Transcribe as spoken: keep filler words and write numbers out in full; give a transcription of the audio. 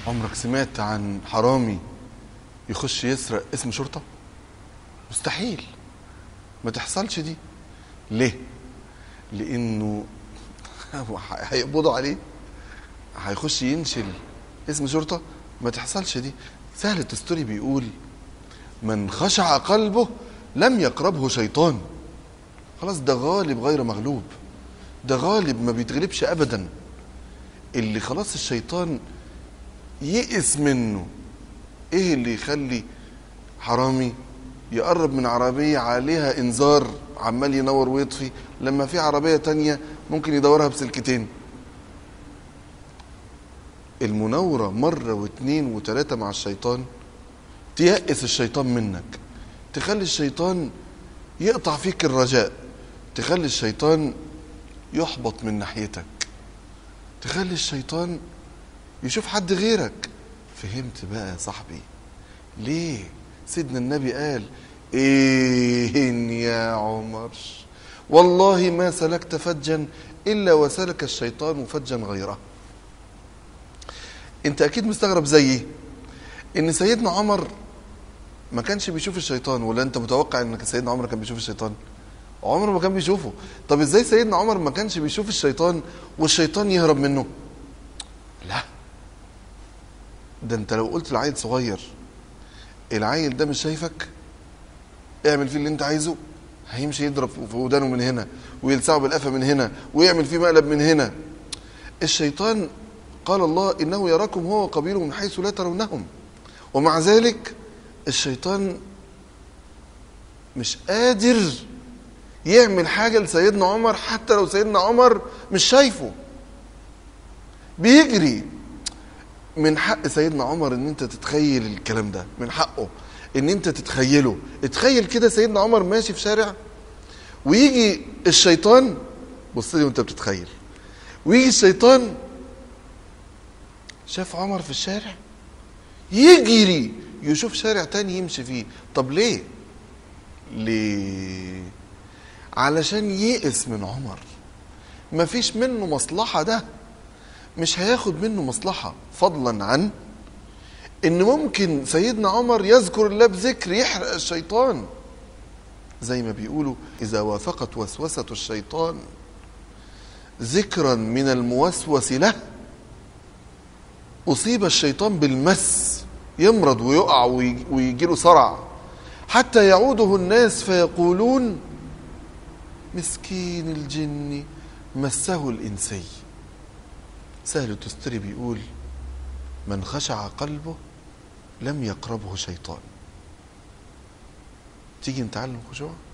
عمرك سمعت عن حرامي يخش يسرق اسم شرطة؟ مستحيل، ما تحصلش دي. ليه؟ لانه هيقبضوا عليه، هيخش ينشل اسم شرطة، ما تحصلش دي. سهل التستوري بيقول من خشع قلبه لم يقربه شيطان. خلاص، ده غالب غير مغلوب، ده غالب ما بيتغلبش ابدا. اللي خلاص الشيطان يئس منه. ايه اللي يخلي حرامي يقرب من عربية عليها انذار عمال ينور ويطفي لما في عربية تانية ممكن يدورها بسلكتين؟ المناورة مرة واثنين وثلاثة مع الشيطان تيأس الشيطان منك، تخلي الشيطان يقطع فيك الرجاء، تخلي الشيطان يحبط من ناحيتك، تخلي الشيطان يشوف حد غيرك. فهمت بقى يا صاحبي ليه سيدنا النبي قال ايه يا عمر والله ما سلكت فجا الا وسلك الشيطان فجا غيره؟ انت اكيد مستغرب زيي ان سيدنا عمر ما كانش بيشوف الشيطان، ولا انت متوقع ان سيدنا عمر كان بيشوف الشيطان؟ عمر ما كان بيشوفه. طب ازاي سيدنا عمر ما كانش بيشوف الشيطان والشيطان يهرب منه؟ لا، ده انت لو قلت لعيل صغير العيل ده مش شايفك، اعمل فيه اللي انت عايزه، هيمشي يضرب في ودانه من هنا ويلسعه بالقفا من هنا ويعمل فيه مقلب من هنا. الشيطان قال الله انه يراكم هو وقبيله من حيث لا ترونهم، ومع ذلك الشيطان مش قادر يعمل حاجة لسيدنا عمر حتى لو سيدنا عمر مش شايفه، بيجري. من حق سيدنا عمر ان انت تتخيل الكلام ده، من حقه ان انت تتخيله. اتخيل كده سيدنا عمر ماشي في شارع ويجي الشيطان، بص لي وانت بتتخيل، ويجي الشيطان شاف عمر في الشارع يجري يشوف شارع تاني يمشي فيه. طب ليه؟ ليه؟ علشان يئس من عمر، مفيش منه مصلحة، ده مش هياخد منه مصلحة، فضلا عن ان ممكن سيدنا عمر يذكر الله بذكر يحرق الشيطان. زي ما بيقولوا اذا وافقت وسوسة الشيطان ذكرا من الموسوس له اصيب الشيطان بالمس، يمرض ويقع ويجيله صرع، حتى يعوده الناس فيقولون مسكين الجن مسه الانسي. سهل التستري بيقول من خشع قلبه لم يقربه شيطان. تيجي نتعلم خشوع؟